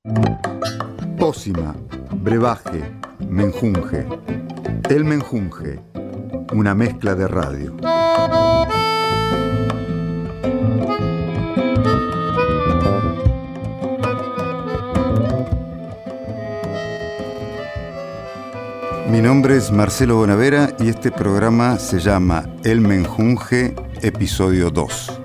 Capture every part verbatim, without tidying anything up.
Pócima, brebaje, menjunje. El menjunje, una mezcla de radio. Mi nombre es Marcelo Bonavera y este programa se llama El Menjunje, episodio dos.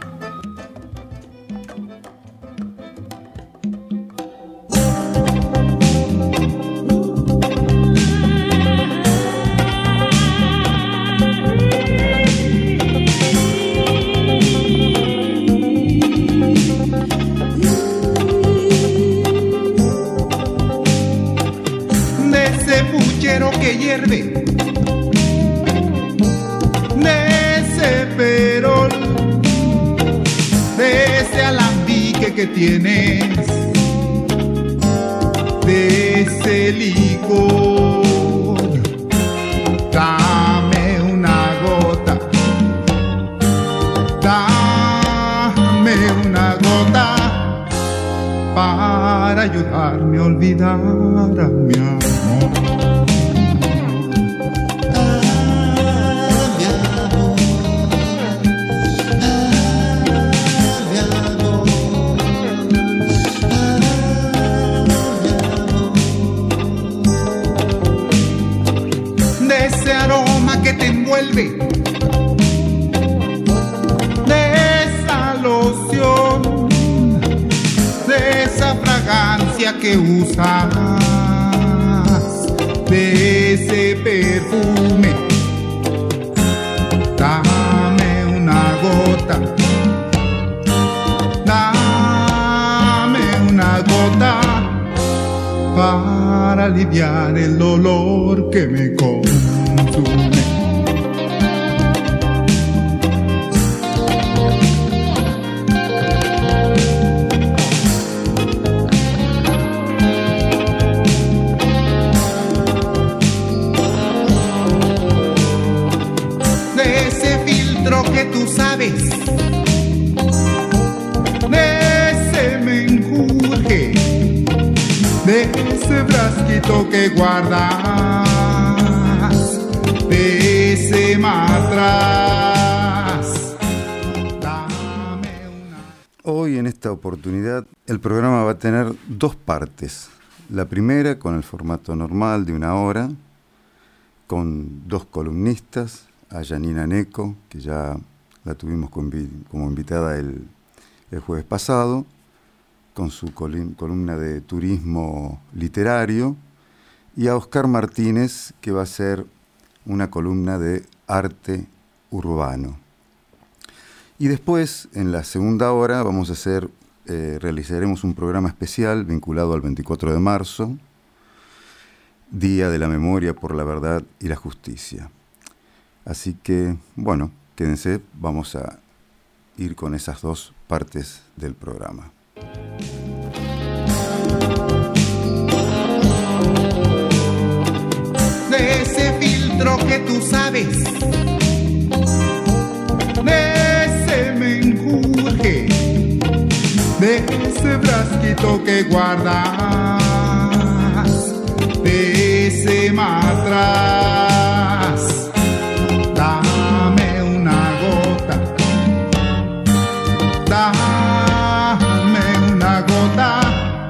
Que tienes de ese licor, dame una gota, dame una gota para ayudarme a olvidar a mi amor. Te envuelve de esa loción, de esa fragancia que usas, de ese perfume. Dame una gota, dame una gota para aliviar el dolor que me consume. Que tú sabes, de ese menjunje, de ese frasquito que guardas, de ese matraz. Dame una... Hoy en esta oportunidad el programa va a tener dos partes. La primera con el formato normal de una hora, con dos columnistas, a Janina Neco, que ya la tuvimos como invitada el, el jueves pasado, con su columna de turismo literario, y a Oscar Martínez, que va a ser una columna de arte urbano. Y después, en la segunda hora, vamos a hacer, eh, realizaremos un programa especial vinculado al veinticuatro de marzo, Día de la Memoria por la Verdad y la Justicia. Así que, bueno, quédense, vamos a ir con esas dos partes del programa. De ese filtro que tú sabes, de ese menjunje, de ese frasquito que guardas, de ese matraz. Dame una gota, dame una gota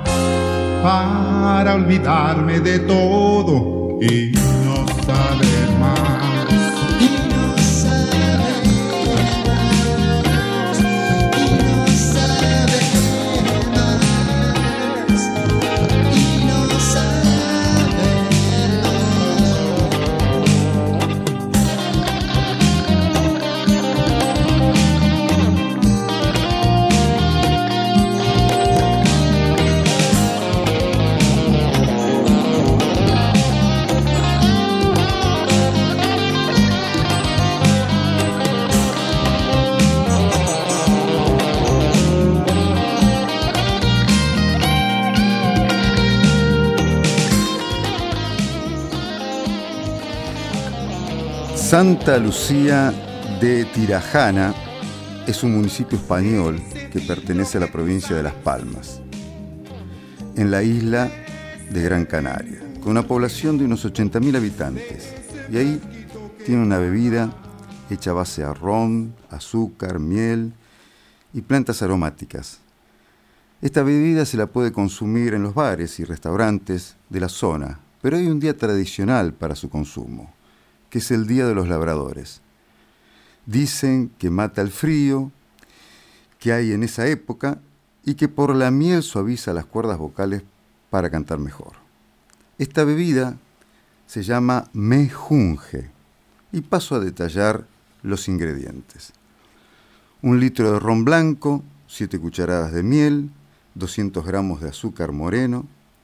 para olvidarme de todo y no saber más. Y no saber más, y no saber más, y no saber Santa Lucía de Tirajana es un municipio español que pertenece a la provincia de Las Palmas. en la isla de Gran Canaria, con una población de unos ochenta mil habitantes. Y ahí tiene una bebida hecha a base de ron, azúcar, miel y plantas aromáticas. Esta bebida se la puede consumir en los bares y restaurantes de la zona, pero hay un día tradicional para su consumo, que es el Día de los Labradores. Dicen que mata el frío que hay en esa época y que por la miel suaviza las cuerdas vocales para cantar mejor. Esta bebida se llama mejunje y paso a detallar los ingredientes. Un litro de ron blanco, siete cucharadas de miel, doscientos gramos de azúcar moreno,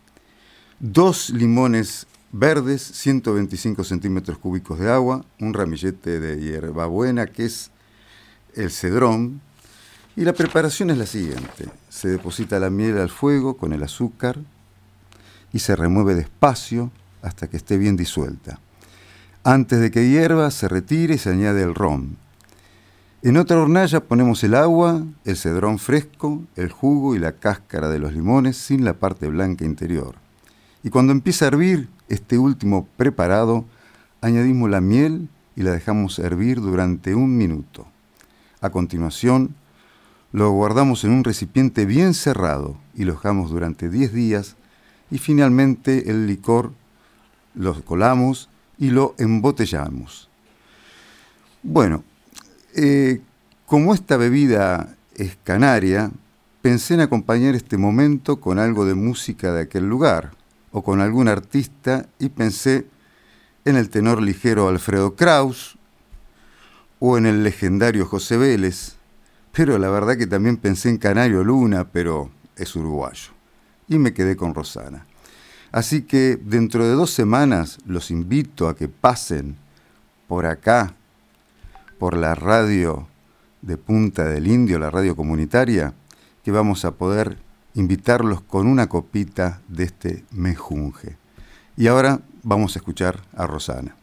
dos limones verdes, ciento veinticinco centímetros cúbicos de agua, un ramillete de hierbabuena que es el cedrón. Y la preparación es la siguiente: se deposita la miel al fuego con el azúcar y se remueve despacio hasta que esté bien disuelta. Antes de que hierva, se retire y se añade el ron. En otra hornalla ponemos el agua, el cedrón fresco, el jugo y la cáscara de los limones sin la parte blanca interior. Y cuando empieza a hervir este último preparado, añadimos la miel y la dejamos hervir durante un minuto. A continuación, lo guardamos en un recipiente bien cerrado y lo dejamos durante diez días y finalmente el licor lo colamos y lo embotellamos. Bueno, eh, como esta bebida es canaria, pensé en acompañar este momento con algo de música de aquel lugar o con algún artista y pensé en el tenor ligero Alfredo Kraus o en el legendario José Vélez, pero la verdad que también pensé en Canario Luna, pero es uruguayo, y me quedé con Rosana. Así que dentro de dos semanas los invito a que pasen por acá, por la radio de Punta del Indio, la radio comunitaria, que vamos a poder invitarlos con una copita de este mejunje. Y ahora vamos a escuchar a Rosana.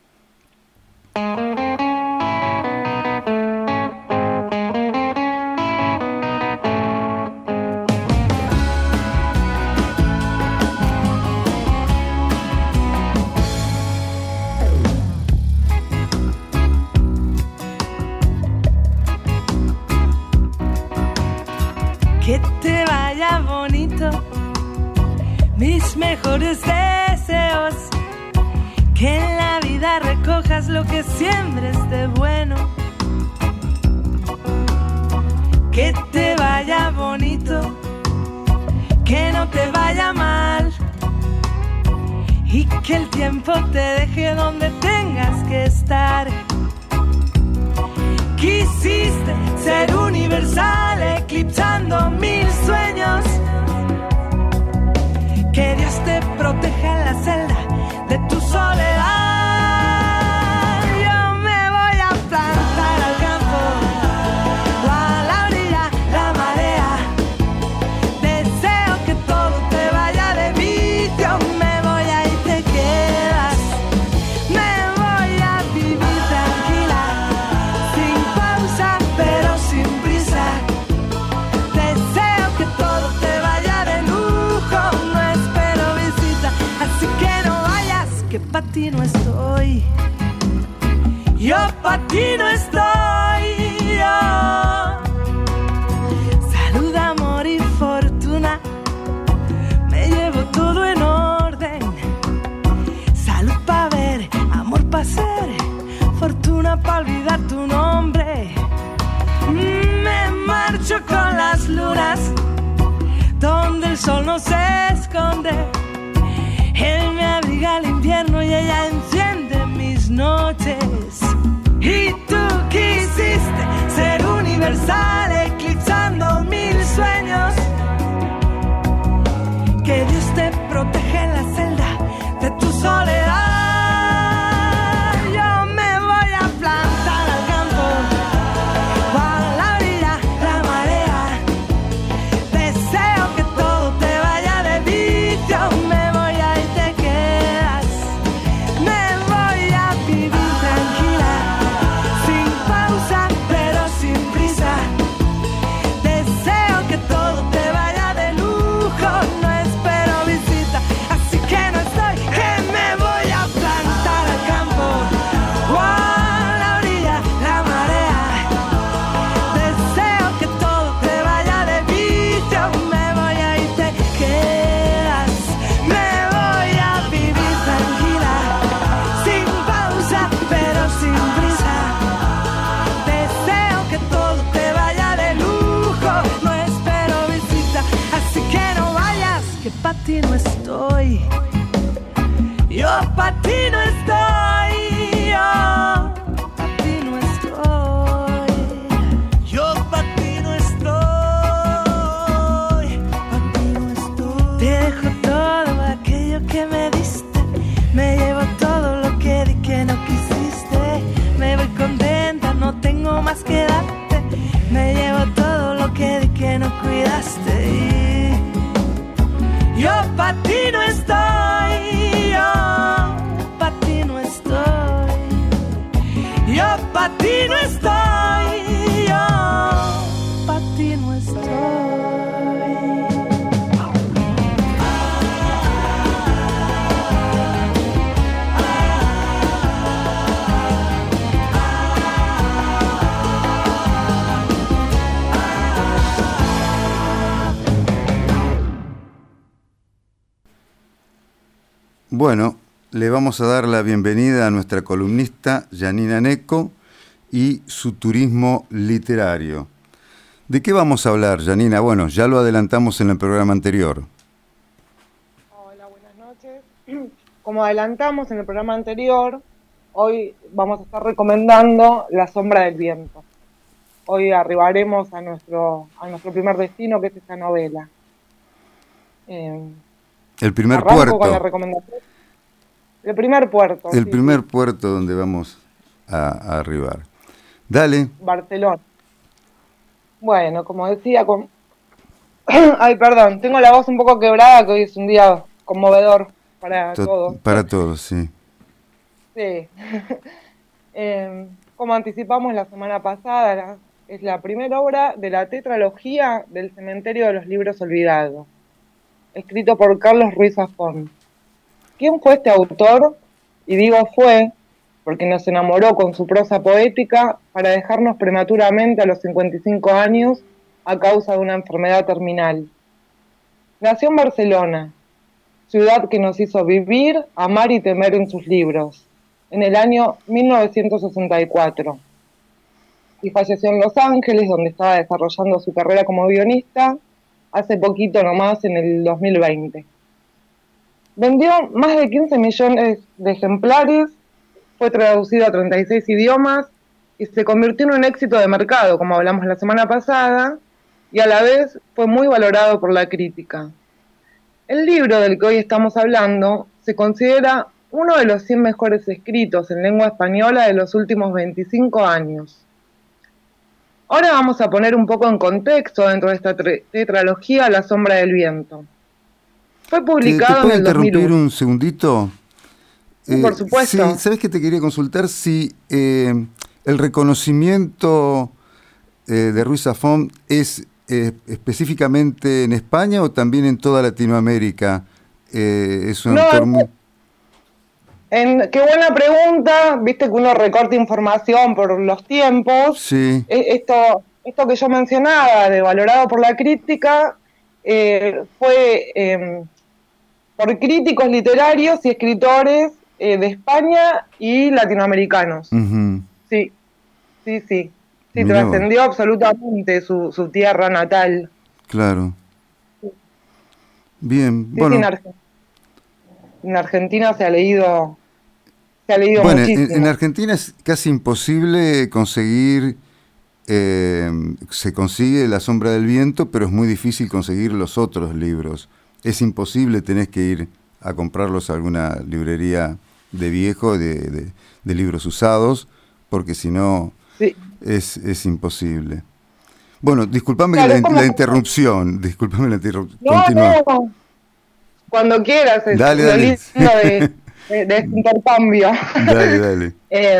Que te vaya bonito, mis mejores deseos, que en la vida recojas lo que siembres de bueno. Que te vaya bonito, que no te vaya mal, y que el tiempo te deje donde tengas que estar. Quisiste ser universal, eclipsando mil sueños. Que Dios te proteja en la celda de tu soledad. Yo me voy a plantar al campo o a la orilla, la marea. Deseo que todo te vaya de vicio. Me voy a y te quedas. Me voy a vivir tranquila, pero sin prisa. Deseo que todo te vaya de lujo, no espero visita, así que no vayas, que pa' ti no estoy. Yo pa' ti no estoy. Yo. Salud, amor y fortuna, me llevo todo en orden. Salud pa' ver, amor pa' ser, fortuna pa' olvidar tu nombre. Me marcho con las lunas, donde el sol no se esconde. Él me abriga al invierno y ella enciende mis noches. Y tú quisiste ser universal, eclipsando mil sueños. Que Dios te proteja en la celda de tu soledad. Todo te pa' ti no estoy. Yo pa' ti no estoy. Yo pa' ti no estoy. Yo pa' ti no estoy. Pa' ti no estoy. Te dejo todo aquello que me diste. Me llevo todo lo que di que no quisiste. Me voy contenta, no tengo más que darte. Me llevo todo lo que di que no cuidaste. Y yo pa' ti no estoy. Yo pa' ti no estoy. Yo pa' ti no estoy. Yo pa' ti no estoy. Bueno, le vamos a dar la bienvenida a nuestra columnista Janina Necco y su turismo literario. ¿De qué vamos a hablar, Janina? Bueno, ya lo adelantamos en el programa anterior. Hola, buenas noches. Como adelantamos en el programa anterior, hoy vamos a estar recomendando La sombra del viento. Hoy arribaremos a nuestro, a nuestro primer destino, que es esta novela. Eh, El primer Arranco puerto. Con la recomendación. El primer puerto. El sí, primer sí. puerto donde vamos a, a arribar. Dale. Barcelona. Bueno, como decía, con... ay, perdón, tengo la voz un poco quebrada, que hoy es un día conmovedor para To- todos. Para todos, sí. Sí. eh, como anticipamos la semana pasada, la- es la primera obra de la tetralogía del Cementerio de los Libros Olvidados, escrito por Carlos Ruiz Zafón. ¿Quién fue este autor? Y digo fue, porque nos enamoró con su prosa poética para dejarnos prematuramente a los cincuenta y cinco años a causa de una enfermedad terminal. Nació en Barcelona, ciudad que nos hizo vivir, amar y temer en sus libros, en el año mil novecientos sesenta y cuatro. Y falleció en Los Ángeles, donde estaba desarrollando su carrera como guionista, hace poquito nomás, en el dos mil veinte. Vendió más de quince millones de ejemplares, fue traducido a treinta y seis idiomas y se convirtió en un éxito de mercado, como hablamos la semana pasada, y a la vez fue muy valorado por la crítica. El libro del que hoy estamos hablando se considera uno de los cien mejores escritos en lengua española de los últimos veinticinco años. Ahora vamos a poner un poco en contexto dentro de esta tetralogía La sombra del viento. Fue ¿Te, te publicado puedo en el dos mil interrumpir uno. un segundito? Sí, por supuesto. Sí, ¿sabes qué te quería consultar? Si eh, el reconocimiento eh, de Ruiz Zafón es eh, específicamente en España o también en toda Latinoamérica. Eh, es un No, autor muy... En, qué buena pregunta, viste que uno recorta información por los tiempos. Sí. E- Esto, esto que yo mencionaba, de valorado por la crítica, eh, fue eh, por críticos literarios y escritores eh, de España y latinoamericanos. Uh-huh. Sí, sí, sí. Sí, Mirá vos. trascendió absolutamente su, su tierra natal. Claro. Bien, Sí, sí, bueno. en, Arge- en Argentina se ha leído, se ha leído Bueno, en, muchísimo. en Argentina es casi imposible conseguir, eh, se consigue La sombra del viento, pero es muy difícil conseguir los otros libros. Es imposible, tenés que ir a comprarlos a alguna librería de viejo, de, de, de libros usados, porque si no Sí. es, es imposible. Bueno, discúlpame Claro, la, es como- la interrupción, discúlpame la interrupción. No, Continúa. no, cuando quieras, es Dale, lo dale. lindo de, de, de este intercambio. Dale, dale. Eh,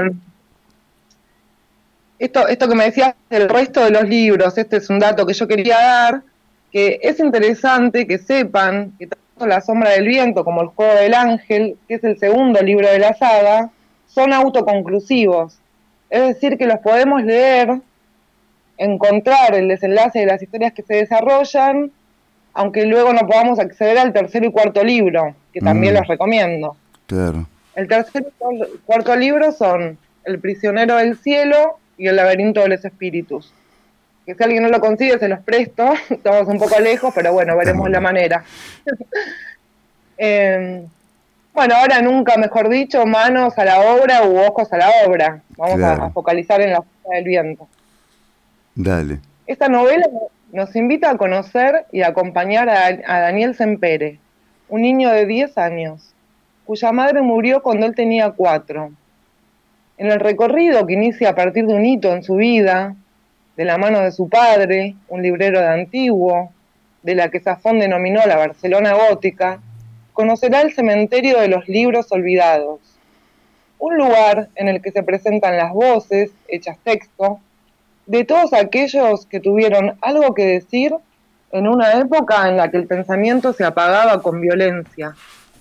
esto, esto que me decías del resto de los libros, este es un dato que yo quería dar, que es interesante que sepan que tanto La sombra del viento como El juego del ángel, que es el segundo libro de la saga, son autoconclusivos. Es decir, que los podemos leer, encontrar el desenlace de las historias que se desarrollan, aunque luego no podamos acceder al tercer y cuarto libro, que también Mm. los recomiendo. Claro. El tercer y cuarto libro son El prisionero del cielo y El laberinto de los espíritus. que si alguien no lo consigue se los presto, estamos un poco lejos, pero bueno, veremos la manera. eh, bueno, ahora nunca, mejor dicho, manos a la obra u ojos a la obra. Vamos claro. a, a focalizar en la fuerza del viento. Dale. Esta novela nos invita a conocer y a acompañar a, a Daniel Sempere, un niño de diez años, cuya madre murió cuando él tenía cuatro. En el recorrido que inicia a partir de un hito en su vida, de la mano de su padre, un librero de Antiguo, de la que Safón denominó la Barcelona gótica, conocerá el cementerio de los libros olvidados, un lugar en el que se presentan las voces, hechas texto, de todos aquellos que tuvieron algo que decir en una época en la que el pensamiento se apagaba con violencia.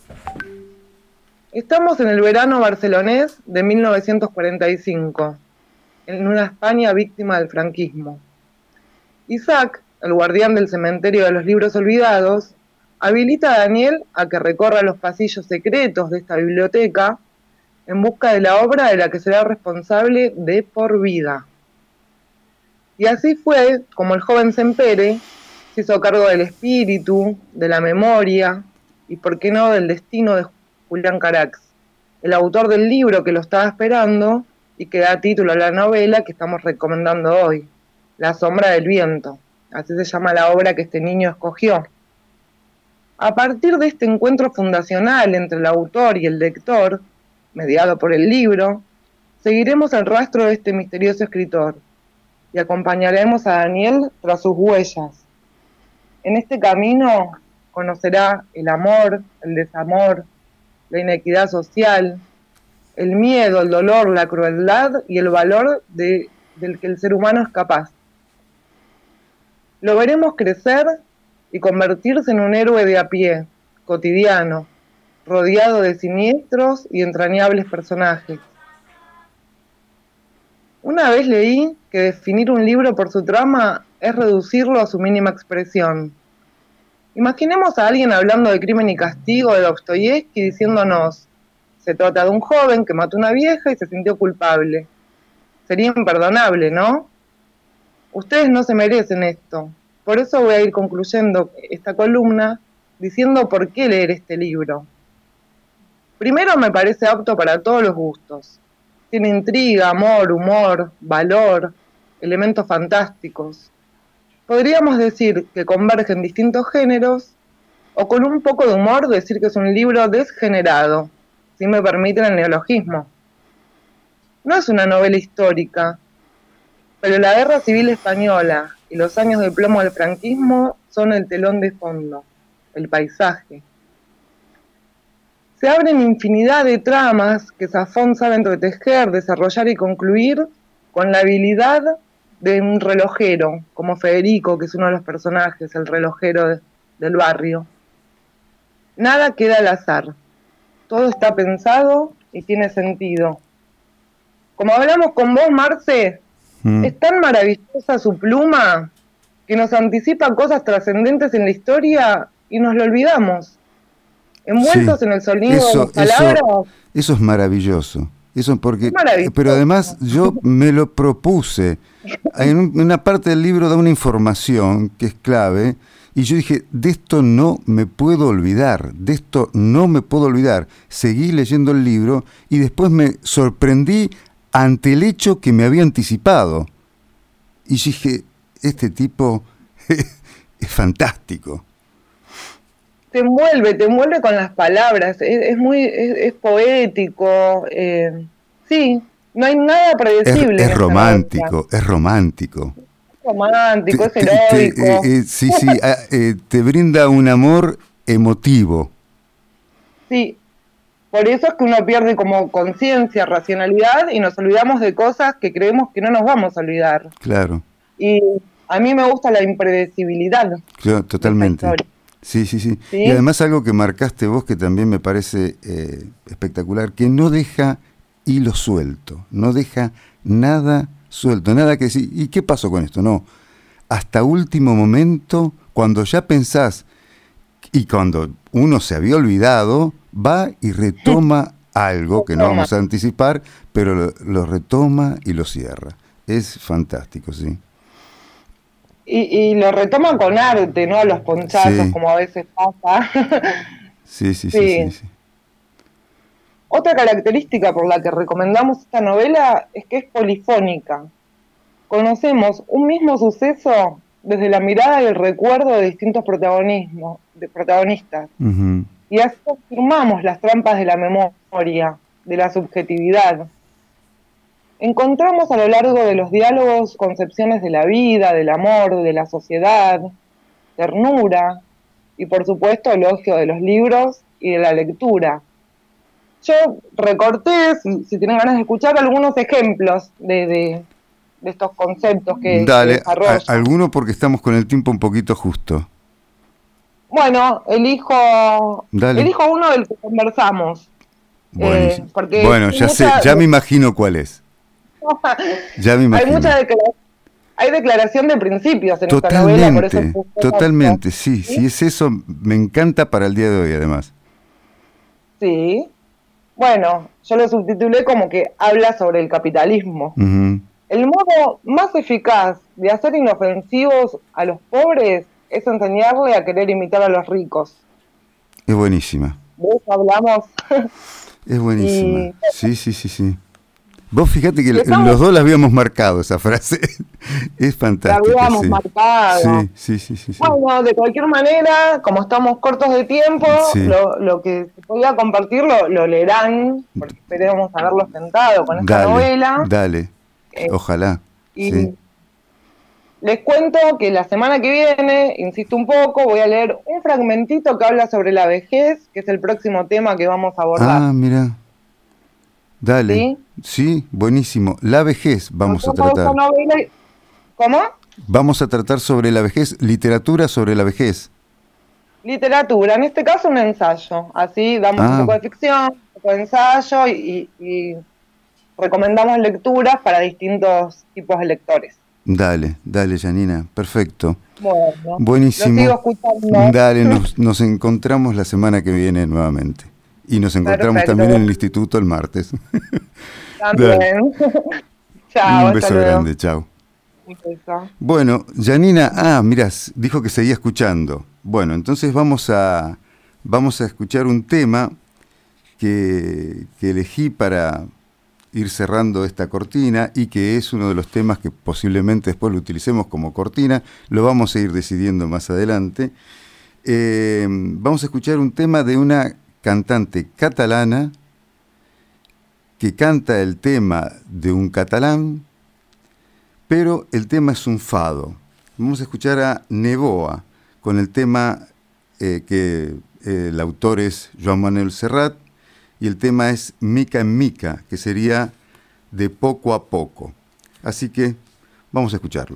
Estamos en el verano barcelonés de mil novecientos cuarenta y cinco, en una España víctima del franquismo. Isaac, el guardián del cementerio de los libros olvidados, habilita a Daniel a que recorra los pasillos secretos de esta biblioteca en busca de la obra de la que será responsable de por vida. Y así fue como el joven Sempere se hizo cargo del espíritu, de la memoria y, por qué no, del destino de Julián Carax, el autor del libro que lo estaba esperando y que da título a la novela que estamos recomendando hoy, La sombra del viento. Así se llama la obra que este niño escogió. A partir de este encuentro fundacional entre el autor y el lector, mediado por el libro, seguiremos el rastro de este misterioso escritor y acompañaremos a Daniel tras sus huellas. En este camino conocerá el amor, el desamor, la inequidad social, el miedo, el dolor, la crueldad y el valor de, del que el ser humano es capaz. Lo veremos crecer y convertirse en un héroe de a pie, cotidiano, rodeado de siniestros y entrañables personajes. Una vez leí que definir un libro por su trama es reducirlo a su mínima expresión. Imaginemos a alguien hablando de Crimen y Castigo de Dostoyevsky diciéndonos: se trata de un joven que mató a una vieja y se sintió culpable. Sería imperdonable, ¿no? Ustedes no se merecen esto. Por eso voy a ir concluyendo esta columna diciendo por qué leer este libro. Primero, me parece apto para todos los gustos. Tiene intriga, amor, humor, valor, elementos fantásticos. Podríamos decir que converge en distintos géneros, o con un poco de humor decir que es un libro desgenerado, si me permiten el neologismo. No es una novela histórica, pero la Guerra Civil Española y los años de plomo del franquismo son el telón de fondo, el paisaje. Se abren infinidad de tramas que Safón sabe entretejer, desarrollar y concluir con la habilidad de un relojero, como Federico, que es uno de los personajes, el relojero de, del barrio. Nada queda al azar. Todo está pensado y tiene sentido. Como hablamos con vos, Marce, mm. es tan maravillosa su pluma que nos anticipa cosas trascendentes en la historia y nos lo olvidamos. Envueltos sí, en el sonido eso, de las palabras. Eso, eso es maravilloso. Eso porque, es pero además yo me lo propuse. En, un, en una parte del libro da una información que es clave y yo dije, de esto no me puedo olvidar, de esto no me puedo olvidar. Seguí leyendo el libro y después me sorprendí ante el hecho que me había anticipado. Y dije, este tipo es fantástico. Te envuelve, te envuelve con las palabras, es, es muy, es, es poético, eh, sí, no hay nada predecible. Es, es romántico, es romántico. Es romántico, te, es heroico. Te, eh, eh, sí, sí, eh, te brinda un amor emotivo. Sí, por eso es que uno pierde como conciencia, racionalidad y nos olvidamos de cosas que creemos que no nos vamos a olvidar. Claro. Y a mí me gusta la impredecibilidad. Claro, totalmente. Sí, sí, sí, sí. Y además algo que marcaste vos que también me parece eh, espectacular, que no deja hilo suelto, no deja nada suelto, nada que decir, ¿y qué pasó con esto? No, hasta último momento, cuando ya pensás, y cuando uno se había olvidado, va y retoma algo que no vamos a anticipar, pero lo, lo retoma y lo cierra. Es fantástico, sí. y, y lo retoman con arte, ¿no? Los ponchazos, Sí. como a veces pasa. Sí, sí, sí, Sí. sí, sí. Otra característica por la que recomendamos esta novela es que es polifónica. Conocemos un mismo suceso desde la mirada y el recuerdo de distintos protagonismos, de protagonistas. Ujú. Y así afirmamos las trampas de la memoria, de la subjetividad. Encontramos a lo largo de los diálogos concepciones de la vida, del amor, de la sociedad, ternura y por supuesto elogio de los libros y de la lectura. Yo recorté, si, si tienen ganas de escuchar, algunos ejemplos de, de, de estos conceptos que, que Dale, desarrolla. a- alguno porque estamos con el tiempo un poquito justo. Bueno, elijo, Dale. elijo uno del que conversamos. Buenísimo. Eh, porque Bueno, hay ya sé, mucha- ya me imagino cuál es. Ya me hay imagino. mucha declaración, hay declaración de principios en esta novela, por eso Totalmente, puse totalmente, esto. sí, si es eso, me encanta para el día de hoy además. Sí. Bueno, yo lo subtitulé como que habla sobre el capitalismo. Ujú. El modo más eficaz de hacer inofensivos a los pobres es enseñarle a querer imitar a los ricos. Es buenísima, De eso hablamos. es buenísima. Y- Sí, sí, sí, sí. Vos fíjate que Estamos- los dos la habíamos marcado esa frase. Es La fantástica. habíamos sí. marcado. Sí, sí, sí, sí, sí. Bueno, de cualquier manera, como estamos cortos de tiempo, Sí. lo, lo que se podía compartir lo, lo leerán, porque esperemos haberlo sentado con esta Dale, novela. dale. Eh, Ojalá. Y Sí. les cuento que la semana que viene, insisto un poco, voy a leer un fragmentito que habla sobre la vejez, que es el próximo tema que vamos a abordar. Ah, mira. Dale. ¿Sí? Sí, buenísimo. La vejez vamos a Nos vamos tratar. esta novela y- ¿Cómo? Vamos a tratar sobre la vejez, literatura sobre la vejez. Literatura, en este caso un ensayo. Así damos Ah. un poco de ficción, un poco de ensayo y, y- y recomendamos lecturas para distintos tipos de lectores. Dale, dale, Janina. Perfecto. Bueno, Buenísimo. lo sigo escuchando. Dale, nos, nos encontramos la semana que viene nuevamente. Y nos encontramos Perfecto. también en el instituto el martes. También. Chao, Un beso hasta luego. grande, chao. Un beso. Bueno, Janina, ah, mira, dijo que seguía escuchando. Bueno, entonces vamos a, vamos a escuchar un tema que, que elegí para ir cerrando esta cortina y que es uno de los temas que posiblemente después lo utilicemos como cortina. Lo vamos a ir decidiendo más adelante. Eh, vamos a escuchar un tema de una cantante catalana que canta el tema de un catalán, pero el tema es un fado. Vamos a escuchar a Neboa con el tema eh, que eh, el autor es Joan Manuel Serrat y el tema es Mica en Mica, que sería de poco a poco. Así que vamos a escucharlo.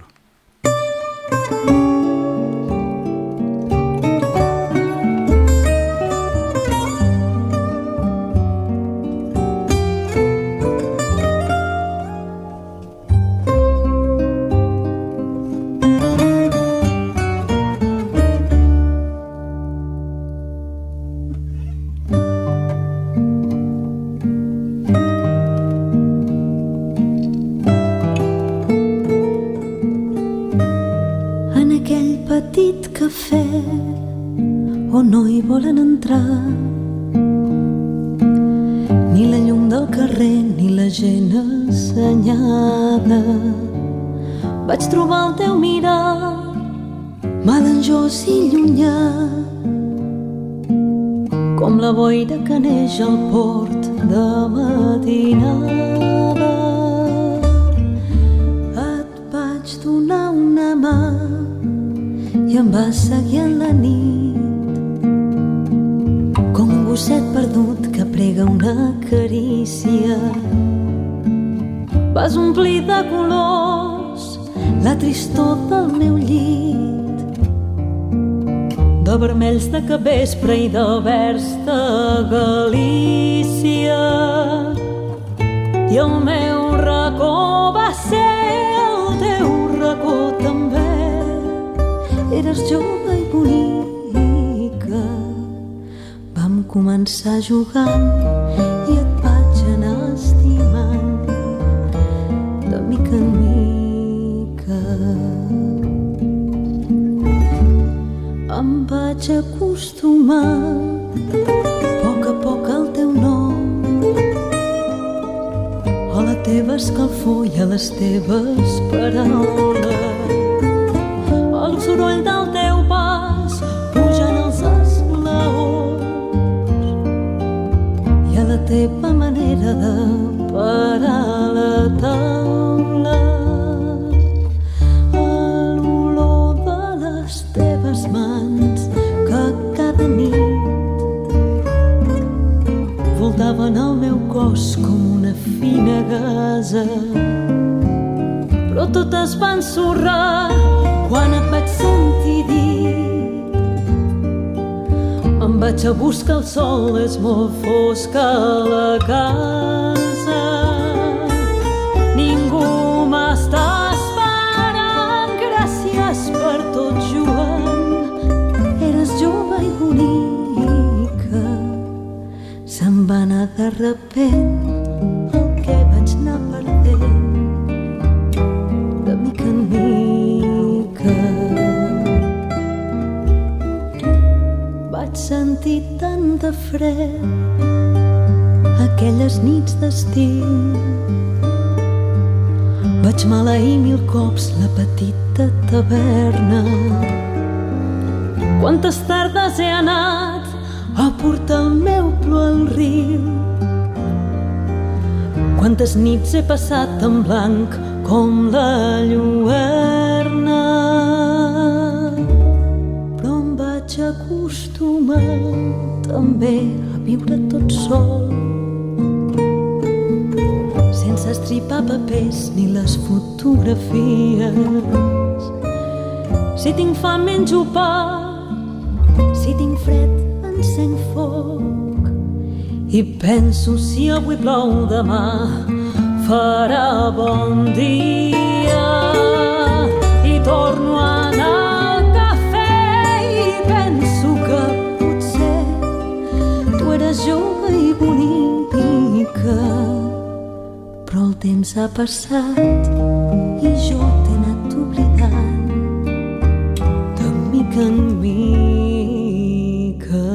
En aquell petit cafè on no hi volen entrar ni la llum del carrer ni la gent assenyada. Vaig trobar el teu mirar melanjós i llunyà, com la boira que neix al port de matinada. Et vaig donar una mà i em vas seguir en la nit, com un gosset perdut que prega una carícia. Vas omplir de colors la tristor del meu llit, de vermells de capvespre i de verds de Galícia. I el meu racó va ser el teu racó també. Eres jove i bonica. Vam començar jugant i et vaig anar estimant de mica en mica. vaig acostumar a poc a poc al teu nom, a la teva escalfor i a les teves paraules, al soroll del teu pas pujant els esglaons i a la teva manera de parar la taula, a l'olor de les teves mans que cada nit voltaven el meu cos com una fina gasa, però tot es va ensorrar quan et vaig sentir dir em vaig a buscar el sol, és molt fosca la casa, ningú m'està esperant, gràcies per tot, Joan, eres jove i bonica, se'n va anar de repent el que vaig anar perdent de mica en mica. Vaig sentir tant de fred aquelles nits d'estiu, vaig maleir mil cops la petita taverna, quantes tardes he anat a portar el meu plor al riu, quantes nits he passat en blanc com la lluerna, però em vaig acostumar també a viure tot sol, sense estripar papers ni les fotografies. Si tinc fam menjo pa, si tinc fred encenc foc i penso si avui plou demà farà bon dia, i torno a anar al cafè i penso que potser tu eres jove i bonica, però el temps ha passat i jo t'he anat oblidant de mica en mica.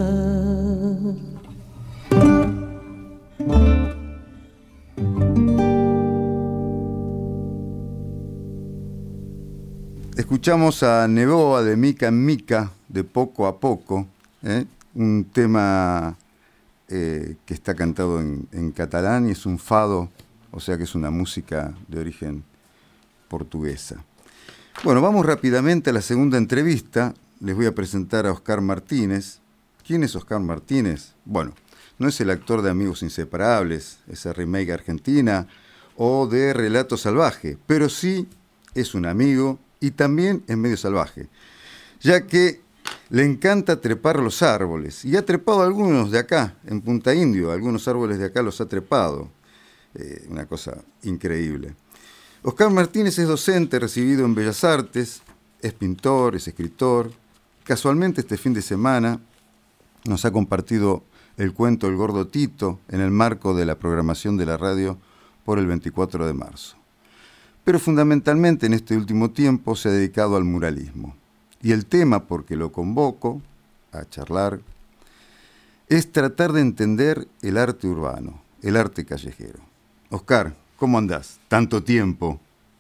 Escuchamos a Neboa de Mica en Mica, de Poco a Poco, ¿eh? Un tema eh, que está cantado en, en catalán y es un fado, o sea que es una música de origen portuguesa. Bueno, vamos rápidamente a la segunda entrevista. Les voy a presentar a Oscar Martínez. ¿Quién es Oscar Martínez? Bueno, no es el actor de Amigos Inseparables, esa remake argentina, o de Relato Salvaje, pero sí es un amigo y también es medio salvaje, ya que le encanta trepar los árboles, y ha trepado algunos de acá, en Punta Indio, algunos árboles de acá los ha trepado. Eh, una cosa increíble. Oscar Martínez es docente recibido en Bellas Artes, es pintor, es escritor. Casualmente este fin de semana nos ha compartido el cuento El Gordo Tito en el marco de la programación de la radio por el veinticuatro de marzo. Pero fundamentalmente en este último tiempo se ha dedicado al muralismo. Y el tema por que lo convoco a charlar es tratar de entender el arte urbano, el arte callejero. Oscar, ¿cómo andás? Tanto tiempo.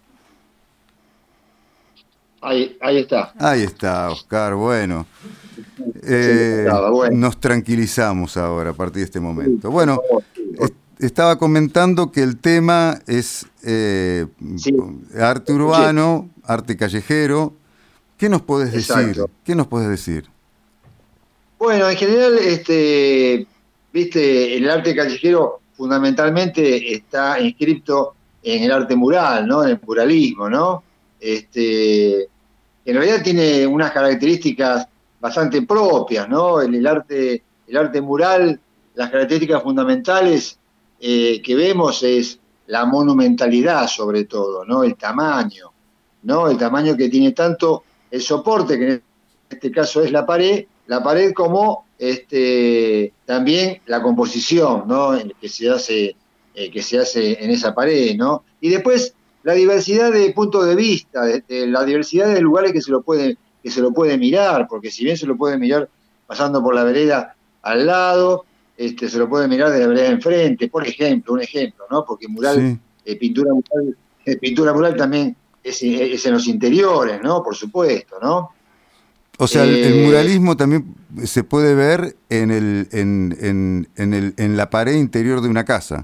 Ahí, ahí está. Ahí está, Oscar. Bueno, eh, bueno, nos tranquilizamos ahora a partir de este momento. Bueno, est- estaba comentando que el tema es eh, sí. arte urbano, sí. arte callejero. ¿Qué nos podés Exacto. decir? ¿Qué nos podés decir? Bueno, en general, este, viste, el arte callejero fundamentalmente está inscripto en el arte mural, ¿no? En el muralismo, ¿no? Este, en realidad tiene unas características bastante propias, ¿no? El, el arte, el arte mural, las características fundamentales eh, que vemos es la monumentalidad, sobre todo, ¿no? El tamaño, ¿no? El tamaño que tiene tanto el soporte, que en este caso es la pared, la pared como este, también la composición, ¿no? que se hace eh, que se hace en esa pared, ¿no? Y después la diversidad de puntos de vista, de, de la diversidad de lugares que se lo pueden que se lo puede mirar, porque si bien se lo puede mirar pasando por la vereda al lado, este, se lo puede mirar de la vereda enfrente, por ejemplo, un ejemplo, ¿no? Porque mural, Sí. eh, pintura mural, eh, pintura mural también es, es en los interiores, ¿no? Por supuesto, ¿no? O sea, el, el Eh, muralismo también se puede ver en, el, en, en, en, el, en la pared interior de una casa.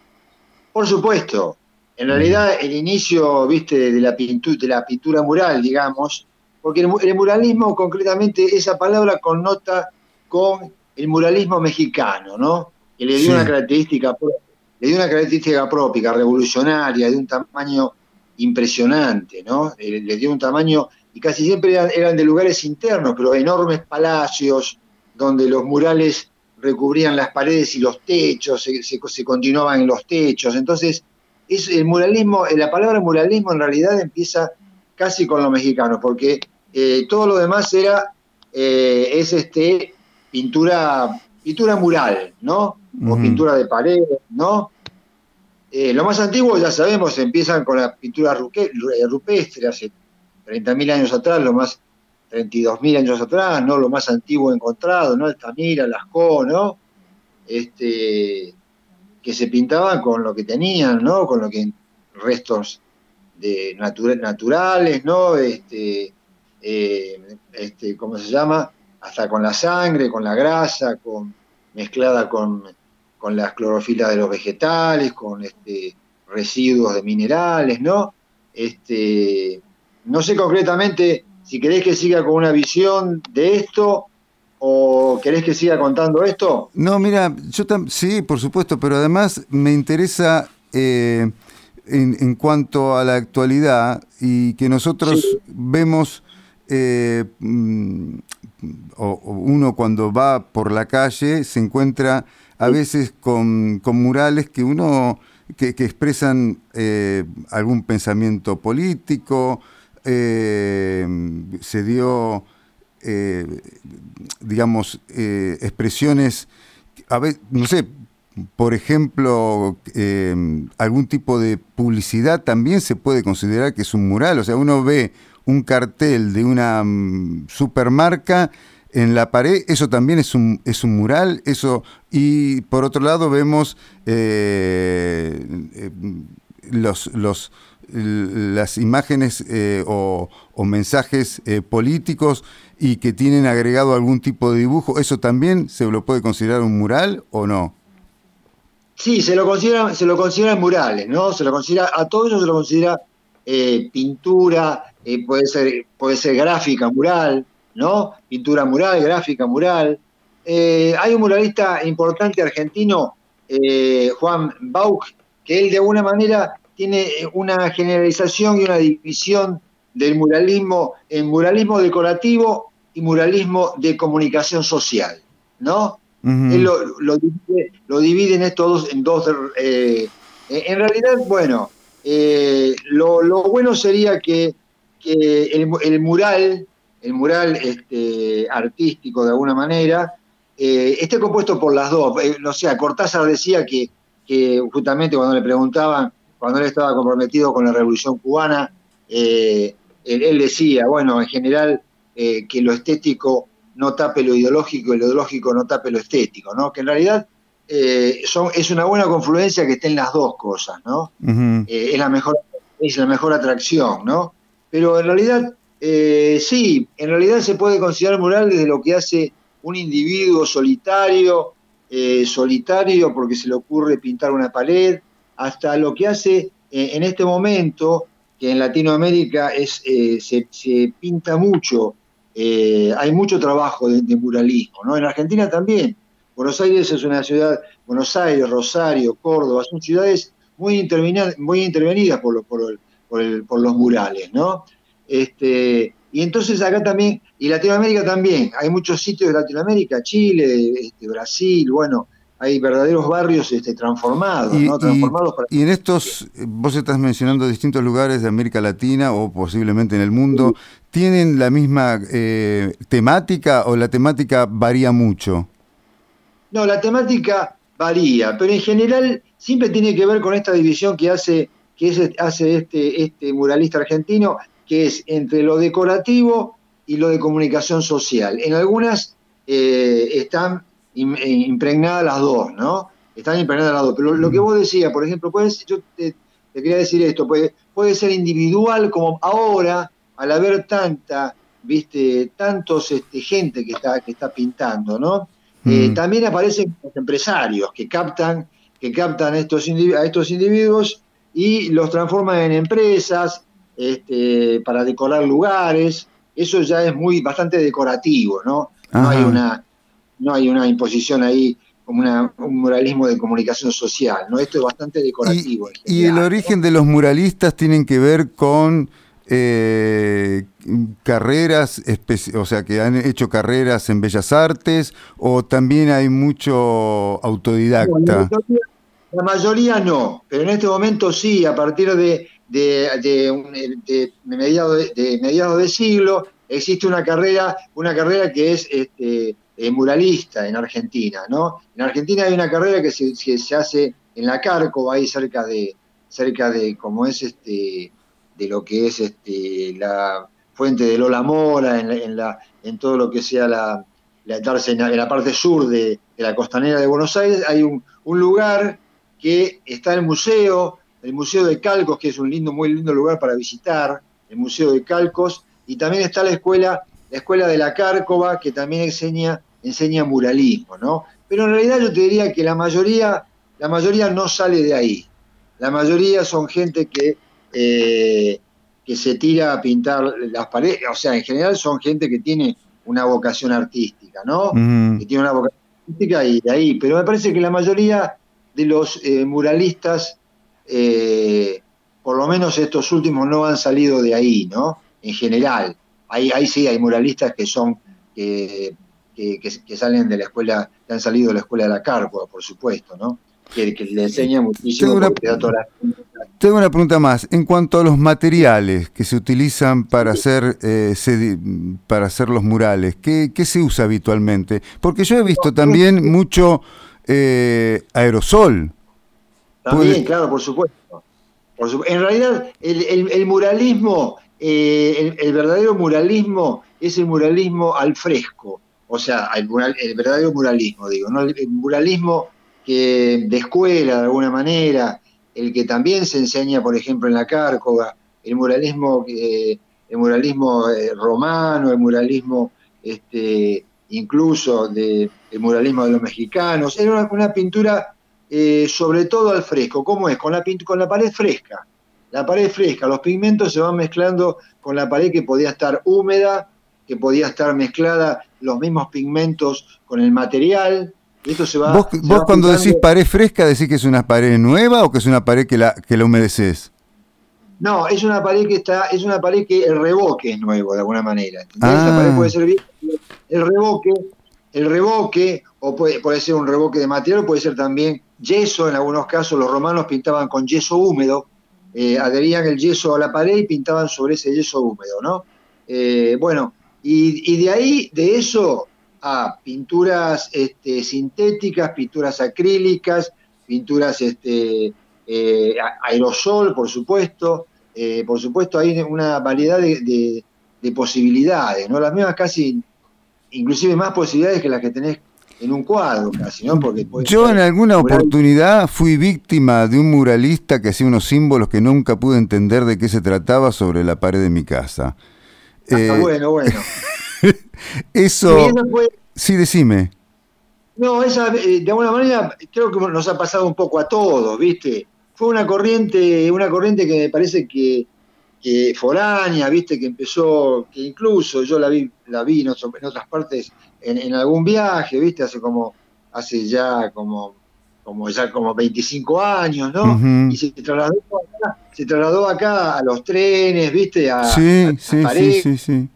Por supuesto. En realidad, el inicio, viste, de la pintura, de la pintura mural, digamos, porque el, el muralismo, concretamente, esa palabra connota con el muralismo mexicano, ¿no? Que le dio Sí. una característica, le dio una característica propia, revolucionaria, de un tamaño impresionante, ¿no? Le, le dio un tamaño, y casi siempre eran, eran de lugares internos, pero enormes palacios, donde los murales recubrían las paredes y los techos, se, se, se continuaban en los techos. Entonces, es el muralismo, la palabra muralismo en realidad empieza casi con los mexicanos, porque eh, todo lo demás era eh, es este pintura pintura mural, ¿no? O Ujú. pintura de pared, ¿no? Eh, lo más antiguo, ya sabemos, empiezan con la pintura ruque, rupestre, hace treinta mil años atrás, lo más treinta y dos mil años atrás, ¿no? Lo más antiguo encontrado, ¿no? Altamira, Lascaux, ¿no? Este, que se pintaban con lo que tenían, ¿no? Con lo que restos de natura, naturales, ¿no? Este, eh, este, ¿cómo se llama? Hasta con la sangre, con la grasa, con, mezclada con, con las clorofilas de los vegetales, con este, residuos de minerales, ¿no? Este, no sé concretamente si querés que siga con una visión de esto o querés que siga contando esto. No, mira, yo tam sí, por supuesto, pero además me interesa eh, en, en cuanto a la actualidad y que nosotros Sí. vemos, eh, mm, o, o uno cuando va por la calle se encuentra a veces con, con murales que uno que, que expresan eh, algún pensamiento político, eh, se dio eh, digamos, eh, expresiones, a ver, no sé, por ejemplo, eh, algún tipo de publicidad también se puede considerar que es un mural. O sea, uno ve un cartel de una um, supermarca en la pared, eso también es un, es un mural. Eso, y por otro lado vemos eh, eh, los... los las imágenes eh, o, o mensajes eh, políticos y que tienen agregado algún tipo de dibujo, ¿eso también se lo puede considerar un mural o no? Sí, se lo considera, se lo consideran murales, ¿no? Se lo considera, a todo eso se lo considera eh, pintura, eh, puede ser, puede ser gráfica, mural, ¿no? Pintura mural, gráfica, mural. Eh, hay un muralista importante argentino, eh, Juan Bauch, que él de alguna manera tiene una generalización y una división del muralismo en muralismo decorativo y muralismo de comunicación social, ¿no? Uh-huh. Él lo, lo, divide, lo divide en estos dos, en dos eh, en realidad, bueno, eh, lo, lo bueno sería que, que el, el mural, el mural este, artístico de alguna manera, eh, esté compuesto por las dos. Eh, o sea, Cortázar decía que, que justamente cuando le preguntaban, cuando él estaba comprometido con la Revolución Cubana, eh, él, él decía, bueno, en general, eh, que lo estético no tape lo ideológico y lo ideológico no tape lo estético, ¿no? Que en realidad eh, son, es una buena confluencia que estén las dos cosas, ¿no? Uh-huh. eh, es, la mejor, es la mejor atracción, ¿no? Pero en realidad, eh, sí, en realidad se puede considerar mural desde lo que hace un individuo solitario, eh, solitario porque se le ocurre pintar una pared, hasta lo que hace eh, en este momento, que en Latinoamérica es, eh, se, se pinta mucho, eh, hay mucho trabajo de, de muralismo, ¿no? En Argentina también. Buenos Aires es una ciudad, Buenos Aires, Rosario, Córdoba, son ciudades muy, intervenidas, muy intervenidas por, lo, por, el, por, el, por los murales, ¿no? Este, y entonces acá también, y Latinoamérica también, hay muchos sitios de Latinoamérica, Chile, este, Brasil, bueno, hay verdaderos barrios este, transformados, y, ¿no? Transformados y, para... y en estos, vos estás mencionando distintos lugares de América Latina o posiblemente en el mundo, sí. ¿Tienen la misma eh, temática o la temática varía mucho? No, la temática varía, pero en general siempre tiene que ver con esta división que hace, que es, hace este, este muralista argentino, que es entre lo decorativo y lo de comunicación social. En algunas eh, están impregnadas las dos, ¿no? Están impregnadas las dos. Pero lo que vos decías, por ejemplo, puede ser, yo te, te quería decir esto, puede, puede ser individual, como ahora, al haber tanta, viste, tantos este, gente que está, que está pintando, ¿no? Mm. Eh, también aparecen los empresarios que captan, que captan estos a estos individuos y los transforman en empresas este, para decorar lugares. Eso ya es muy bastante decorativo, ¿no? No hay una, no hay una imposición ahí como una, un muralismo de comunicación social, ¿no? Esto es bastante decorativo. Y, general, y el origen, ¿no?, de los muralistas tienen que ver con eh, carreras, o sea, que han hecho carreras en Bellas Artes, o también hay mucho autodidacta. No, la, mayoría, la mayoría no, pero en este momento sí, a partir de, de, de, de, de mediados de, de mediados de siglo existe una carrera, una carrera que es este, eh, muralista en Argentina, ¿no? En Argentina hay una carrera que se, que se hace en la Cárcova, ahí cerca de, cerca de como es este, de lo que es este, la fuente de Lola Mora, en, la, en, la, en todo lo que sea la, la, en la parte sur de, de la costanera de Buenos Aires, hay un, un lugar que está en el museo, el Museo de Calcos, que es un lindo, muy lindo lugar para visitar, el Museo de Calcos, y también está la escuela, la escuela de la Cárcova, que también enseña, enseña muralismo, ¿no? Pero en realidad yo te diría que la mayoría, la mayoría no sale de ahí. La mayoría son gente que, eh, que se tira a pintar las paredes, o sea, en general son gente que tiene una vocación artística, ¿no? Mm. Que tiene una vocación artística y de ahí. Pero me parece que la mayoría de los eh, muralistas, eh, por lo menos estos últimos, no han salido de ahí, ¿no? En general. Ahí, ahí sí hay muralistas que son que, que, que, que salen de la escuela, que han salido de la escuela de la Cárcova, por supuesto, ¿no? Que, que le enseña muchísimo. Tengo una, da toda la... tengo una pregunta más. En cuanto a los materiales que se utilizan para hacer eh, se, para hacer los murales, ¿qué, qué se usa habitualmente? Porque yo he visto también mucho eh, aerosol. También, ¿puede? Claro, por supuesto. Por su... En realidad, el, el, el muralismo, eh, el, el verdadero muralismo es el muralismo al fresco. O sea, el, mural, el verdadero muralismo, digo, ¿no? El, el muralismo que de escuela, de alguna manera, el que también se enseña, por ejemplo, en la Cárcova, el muralismo, eh, el muralismo eh, romano, el muralismo este, incluso de, el muralismo de los mexicanos. Era una, una pintura eh, sobre todo al fresco. ¿Cómo es? Con la, con la pared fresca. La pared fresca, los pigmentos se van mezclando con la pared que podía estar húmeda, que podía estar mezclada los mismos pigmentos con el material. Esto se va, ¿Vos, se vos va cuando aplicando. decís pared fresca, decís que es una pared nueva o que es una pared que la, que la humedeces? No, es una pared que está, es una pared que el revoque es nuevo de alguna manera. Ah. Esa pared puede ser bien, el revoque, el revoque, o puede, puede ser un revoque de material, o puede ser también yeso. En algunos casos los romanos pintaban con yeso húmedo, eh, adherían el yeso a la pared y pintaban sobre ese yeso húmedo, ¿no? Eh, bueno, y, y de ahí, de eso, a pinturas este, sintéticas, pinturas acrílicas, pinturas este, eh, aerosol, por supuesto, eh, por supuesto hay una variedad de, de, de posibilidades, ¿no? Las mismas casi, inclusive más posibilidades que las que tenés en un cuadro casi, ¿no? Porque yo en alguna mural... oportunidad fui víctima de un muralista que hacía unos símbolos que nunca pude entender de qué se trataba sobre la pared de mi casa. Ah, eh... bueno, bueno. Eso, fue... sí, decime. No, esa, de alguna manera, creo que nos ha pasado un poco a todos, ¿viste? Fue una corriente, una corriente que me parece que, que foránea, ¿viste? Que empezó, que incluso yo la vi, la vi en, otro, en otras partes, en, en algún viaje, ¿viste? Hace como, hace ya como, como ya como veinticinco años, ¿no? Uh-huh. Y se trasladó acá, se trasladó acá a los trenes, ¿viste? A, sí, a, a sí, paredes, sí, sí, sí.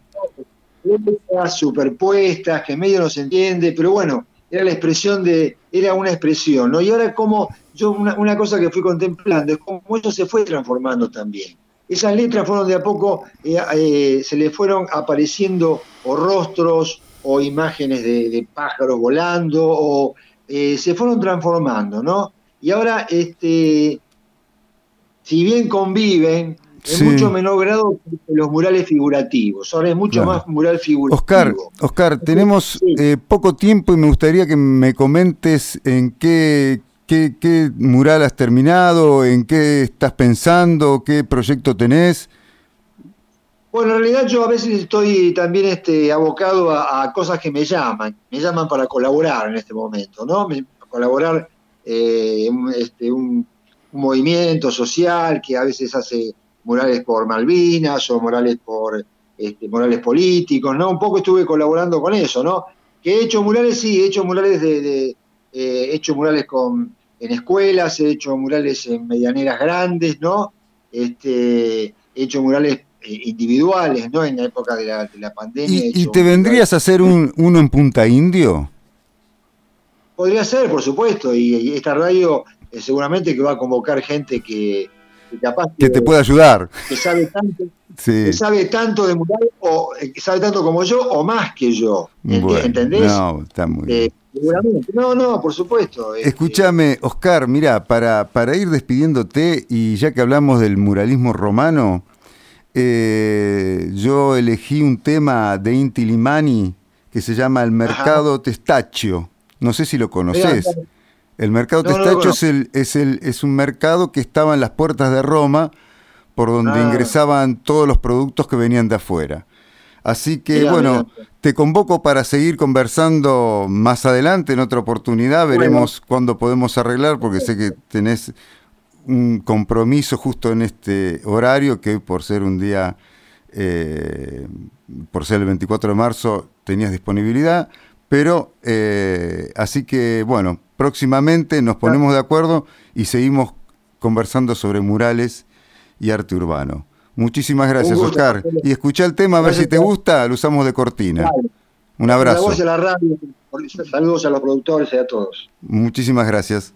superpuestas, que medio no se entiende, pero bueno, era la expresión de, era una expresión, ¿no? Y ahora como, yo una, una cosa que fui contemplando, es como eso se fue transformando también. Esas letras fueron de a poco, eh, eh, se le fueron apareciendo o rostros, o imágenes de, de pájaros volando, o eh, se fueron transformando, ¿no? Y ahora, este, si bien conviven, en Sí. mucho menor grado que los murales figurativos. Ahora es mucho Claro. más mural figurativo. Oscar, Oscar, tenemos Sí. eh, poco tiempo y me gustaría que me comentes en qué, qué, qué mural has terminado, en qué estás pensando, qué proyecto tenés. Bueno, en realidad yo a veces estoy también este, abocado a, a cosas que me llaman, me llaman para colaborar en este momento, ¿no? Me, colaborar eh, un, este, un, un movimiento social que a veces hace murales por Malvinas o murales por este, murales políticos, ¿no? Un poco estuve colaborando con eso, ¿no? Que he hecho murales, sí, he hecho murales de, de eh, he hecho murales con, en escuelas, he hecho murales en medianeras grandes, ¿no? Este, he hecho murales individuales, ¿no? En la época de la, de la pandemia. ¿Y, y te vendrías a hacer un, uno en Punta Indio? Podría ser, por supuesto, y, y esta radio eh, seguramente que va a convocar gente que, que capaz que, que te pueda ayudar, que sabe tanto, sí. que sabe tanto de mural o eh, que sabe tanto como yo o más que yo, bueno, ¿entendés? No, está muy bien. Eh, seguramente, no, no, por supuesto. Escúchame, Oscar, mira, para, para ir despidiéndote y ya que hablamos del muralismo romano, Eh, yo elegí un tema de Inti Illimani que se llama El Mercado Ajá. Testaccio. No sé si lo conoces. Mirá, el Mercado no, Testaccio no, es, el, es, el, es un mercado que estaba en las puertas de Roma, por donde ah. ingresaban todos los productos que venían de afuera. Así que, mirá, bueno, mirá. te convoco para seguir conversando más adelante, en otra oportunidad. Veremos bueno. cuándo podemos arreglar, porque sé que tenés un compromiso justo en este horario, que por ser un día, eh, por ser el veinticuatro de marzo, tenías disponibilidad, pero eh, así que, bueno, próximamente nos ponemos de acuerdo y seguimos conversando sobre murales y arte urbano. Muchísimas gracias, Oscar. Y escuchá el tema, a ver si te gusta, lo usamos de cortina. Un abrazo. La voz de la radio, saludos a los productores y a todos. Muchísimas gracias.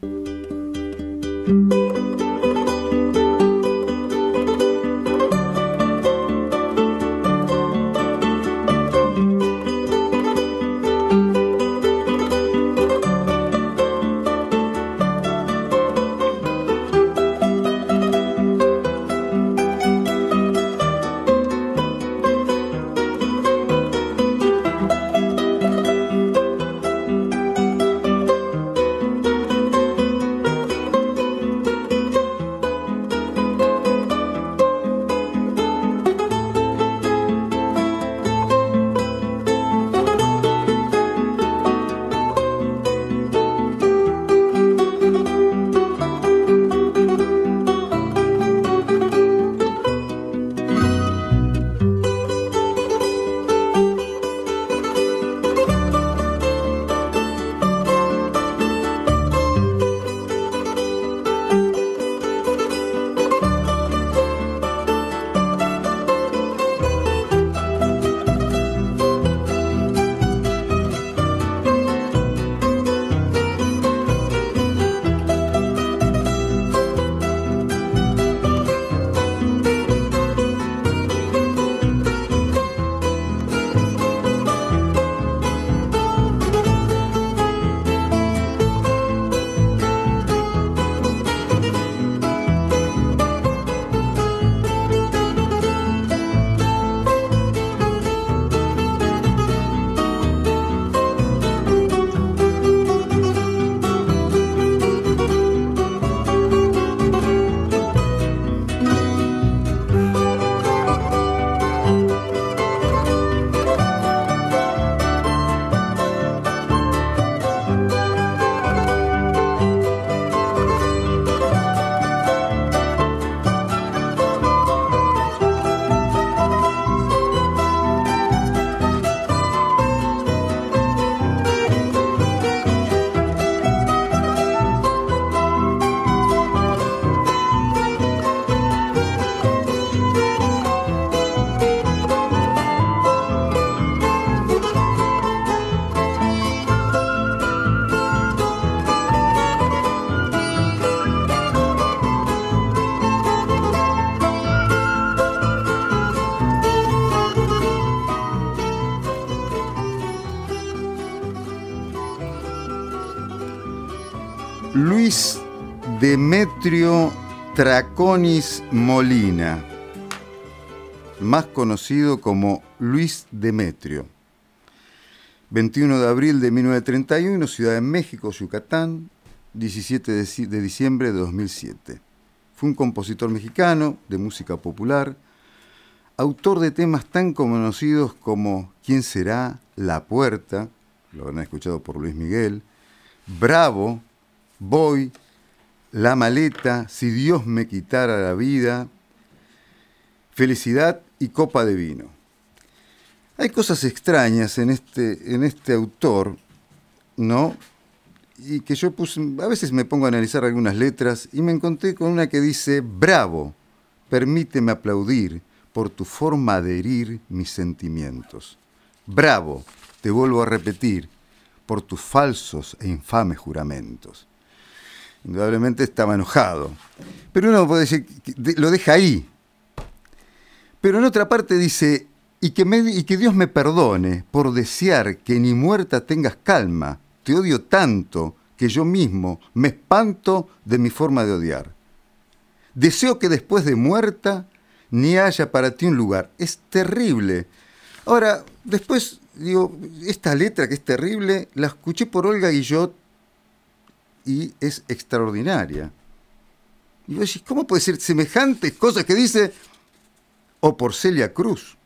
Luis Demetrio Traconis Molina, más conocido como Luis Demetrio. veintiuno de abril de mil novecientos treinta y uno, Ciudad de México, Yucatán, diecisiete de diciembre de dos mil siete. Fue un compositor mexicano de música popular, autor de temas tan conocidos como ¿Quién será?, La Puerta, lo habrán escuchado por Luis Miguel, Bravo, Voy, La Maleta, Si Dios me quitara la vida, Felicidad y Copa de Vino. Hay cosas extrañas en este, en este autor, ¿no? Y que yo puse, a veces me pongo a analizar algunas letras y me encontré con una que dice: bravo, permíteme aplaudir por tu forma de herir mis sentimientos. Bravo, te vuelvo a repetir, por tus falsos e infames juramentos. Indudablemente estaba enojado, pero uno puede decir, lo deja ahí. Pero en otra parte dice: y que, me, y que Dios me perdone por desear que ni muerta tengas calma. Te odio tanto que yo mismo me espanto de mi forma de odiar. Deseo que después de muerta ni haya para ti un lugar. Es terrible. Ahora, después, digo, esta letra que es terrible, la escuché por Olga Guillot y es extraordinaria. Y vos decís, ¿cómo puede ser semejantes cosas que dice? O por Celia Cruz.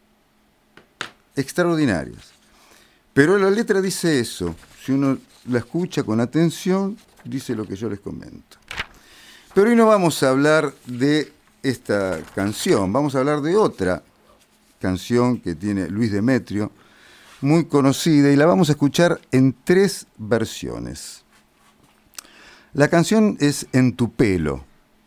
Extraordinarias. Pero la letra dice eso. Si uno la escucha con atención, dice lo que yo les comento. Pero hoy no vamos a hablar de esta canción, vamos a hablar de otra canción que tiene Luis Demetrio, muy conocida, y la vamos a escuchar en tres versiones. La canción es En tu pelo.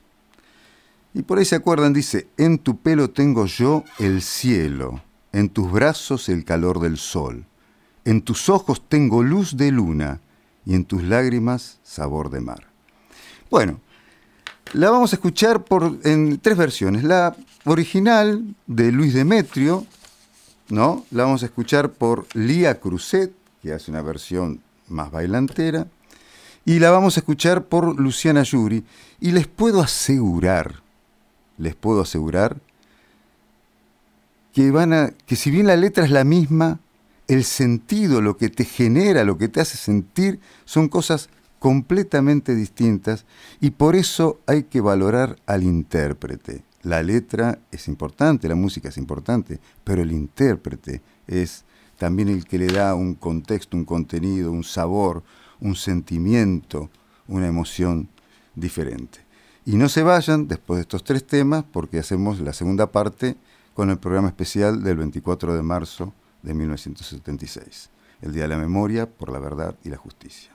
Y por ahí se acuerdan, dice: en tu pelo tengo yo el cielo, en tus brazos el calor del sol. En tus ojos tengo luz de luna y en tus lágrimas sabor de mar. Bueno, la vamos a escuchar por, en tres versiones. La original de Luis Demetrio, ¿no? La vamos a escuchar por Lía Cruzet, que hace una versión más bailantera. Y la vamos a escuchar por Luciana Yuri. Y les puedo asegurar, les puedo asegurar que van a, que si bien la letra es la misma, el sentido, lo que te genera, lo que te hace sentir, son cosas completamente distintas, y por eso hay que valorar al intérprete. La letra es importante, la música es importante, pero el intérprete es también el que le da un contexto, un contenido, un sabor, un sentimiento, una emoción diferente. Y no se vayan después de estos tres temas, porque hacemos la segunda parte con el programa especial del veinticuatro de marzo de mil novecientos setenta y seis, el Día de la Memoria por la Verdad y la Justicia.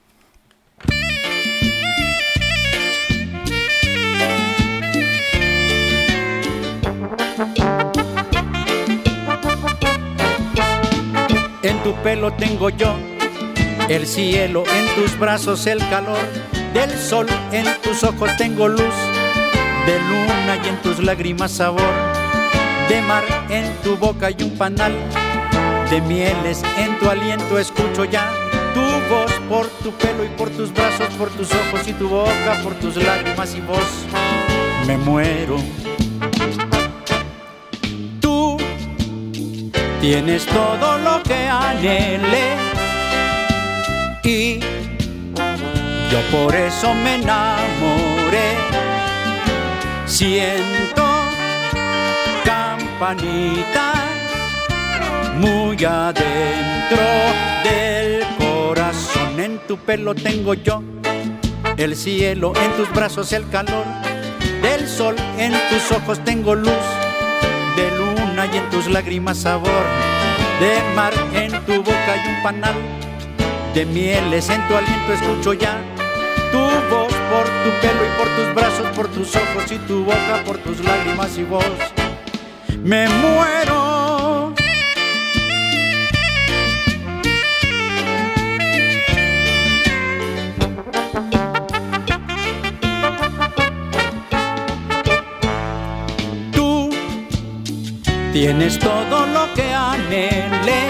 En tu pelo tengo yo el cielo, en tus brazos el calor del sol, en tus ojos tengo luz de luna y en tus lágrimas sabor de mar, en tu boca hay un panal de mieles, en tu aliento escucho ya tu voz, por tu pelo y por tus brazos, por tus ojos y tu boca, por tus lágrimas y voz, me muero. Tú tienes todo lo que anhelé y yo por eso me enamoré. Siento campanitas muy adentro del corazón. En tu pelo tengo yo el cielo, en tus brazos el calor del sol, en tus ojos tengo luz de luna y en tus lágrimas sabor de mar, en tu boca hay un panal de mieles, en tu aliento escucho ya tu voz, por tu pelo y por tus brazos, por tus ojos y tu boca, por tus lágrimas y voz, me muero. Tú tienes todo lo que anhelé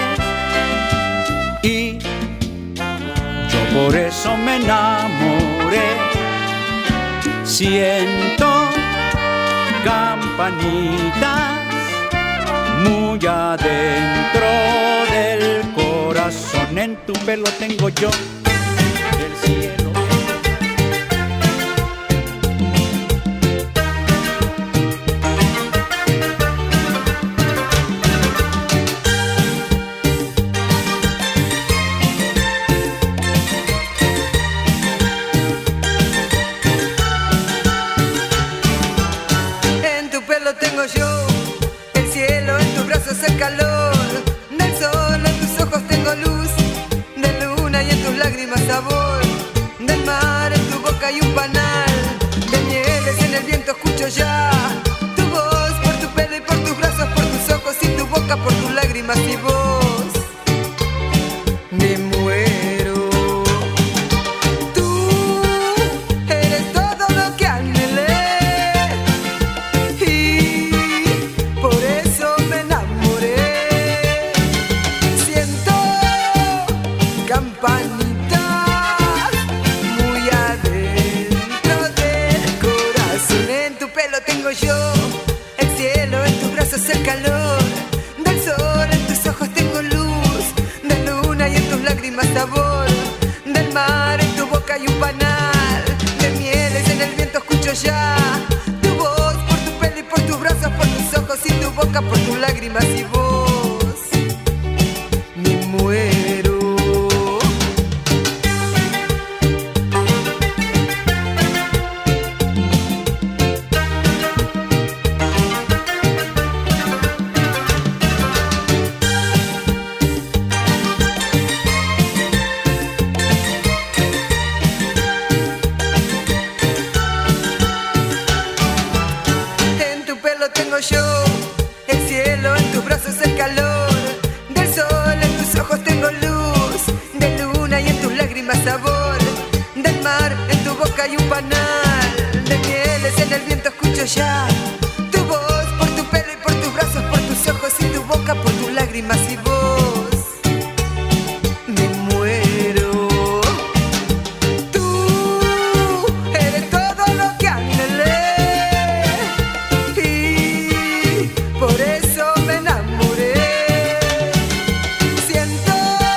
y yo por eso me enamoré. Siento campanitas muy adentro del corazón. En tu pelo tengo yo el cielo. En tu pelo tengo yo el cielo, en tus brazos el calor del sol, en tus ojos tengo luz de luna y en tus lágrimas sabor del mar, en tu boca hay un panal de mieles, en el viento escucho ya tu voz, por tu pelo y por tus brazos, por tus ojos y tu boca, por tus lágrimas y voz. Me muero. Tú eres todo lo que anhelé y por eso me enamoré. Siento campanitas muy adentro del corazón. En tu pelo tengo yo el cielo, en tus brazos el calor del sol, en tus ojos tengo luz de luna y en tus lágrimas sabor del mar, en tu boca hay un panal de mieles, en el viento escucho ya tu voz, por tu pelo y por tus brazos, por tus ojos y tu boca, por tus lágrimas y voz. Me muero. En tu pelo tengo yo el cielo, en tus brazos el calor del sol, en tus ojos tengo luz de luna y en tus lágrimas sabor del mar, en tu boca hay un panal de mieles, en el viento escucho ya tu voz, por tu pelo y por tus brazos, por tus ojos y tu boca, por tus lágrimas y voz. Me muero. Tú eres todo lo que anhelé y por eso me enamoré. Siento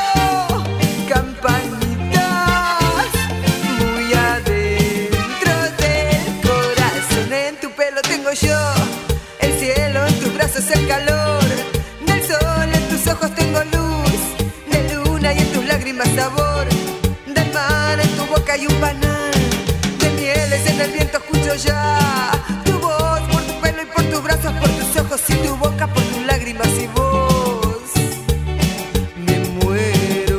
campanitas muy adentro del corazón. En tu pelo tengo yo el cielo, en tus brazos el calor del sol, en tus ojos tengo luz de luna y en tus lágrimas sabor del mar, en tu boca hay un panal de mieles, en el viento escucho ya tu voz, por tu pelo y por tus brazos, por tus ojos y tu boca, por tus lágrimas y voz. Me muero.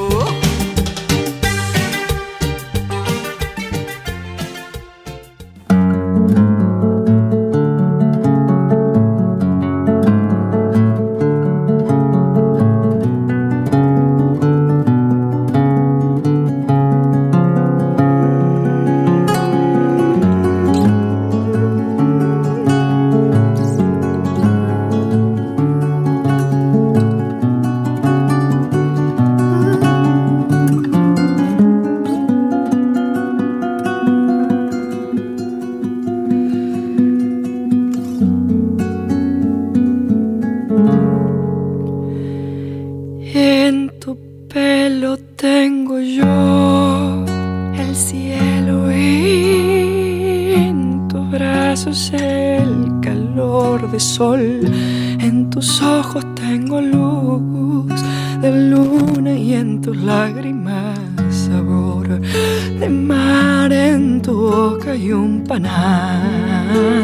En tu pelo tengo yo el cielo y en tus brazos el calor de sol, en tus ojos tengo luz de luna y en tus lágrimas sabor de mar, en tu boca hay un panal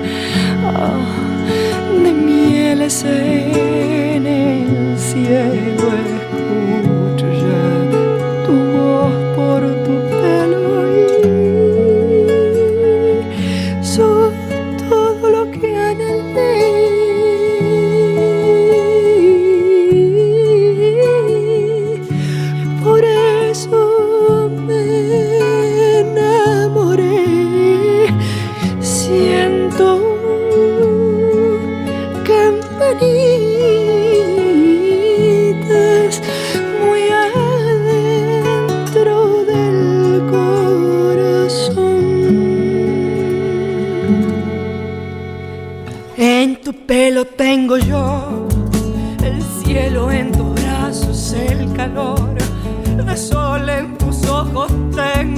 oh, de mieles en el cielo. Escucho ya tu voz por tu pelo y sos todo lo que anhelé. Por eso me enamoré. Siento campanitas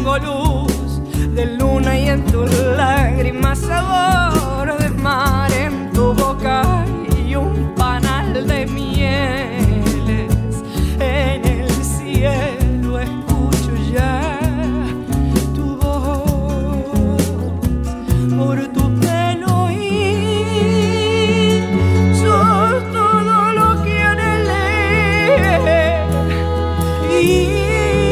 tengo luz de luna y en tus lágrimas sabor de mar en tu boca y un panal de mieles en el cielo. Escucho ya tu voz por tu pelo y sos todo lo que anhelé y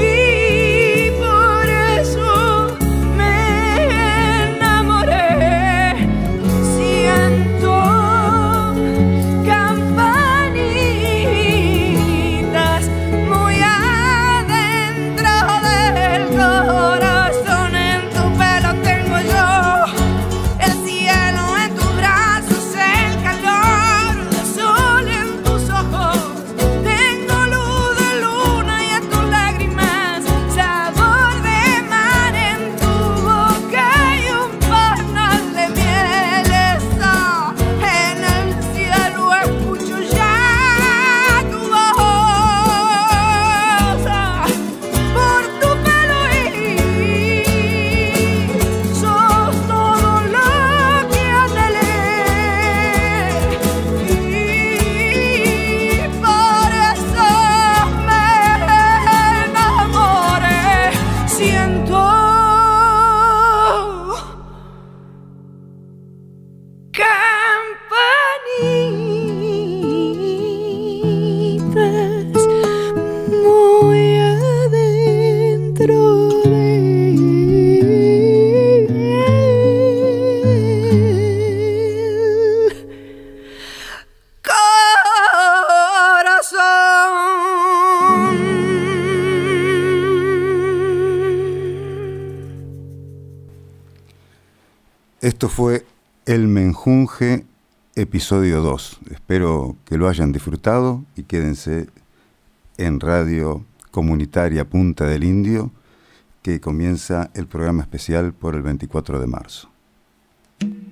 Esto fue El Menjunje, episodio dos. Espero que lo hayan disfrutado y quédense en Radio Comunitaria Punta del Indio, que comienza el programa especial por el veinticuatro de marzo.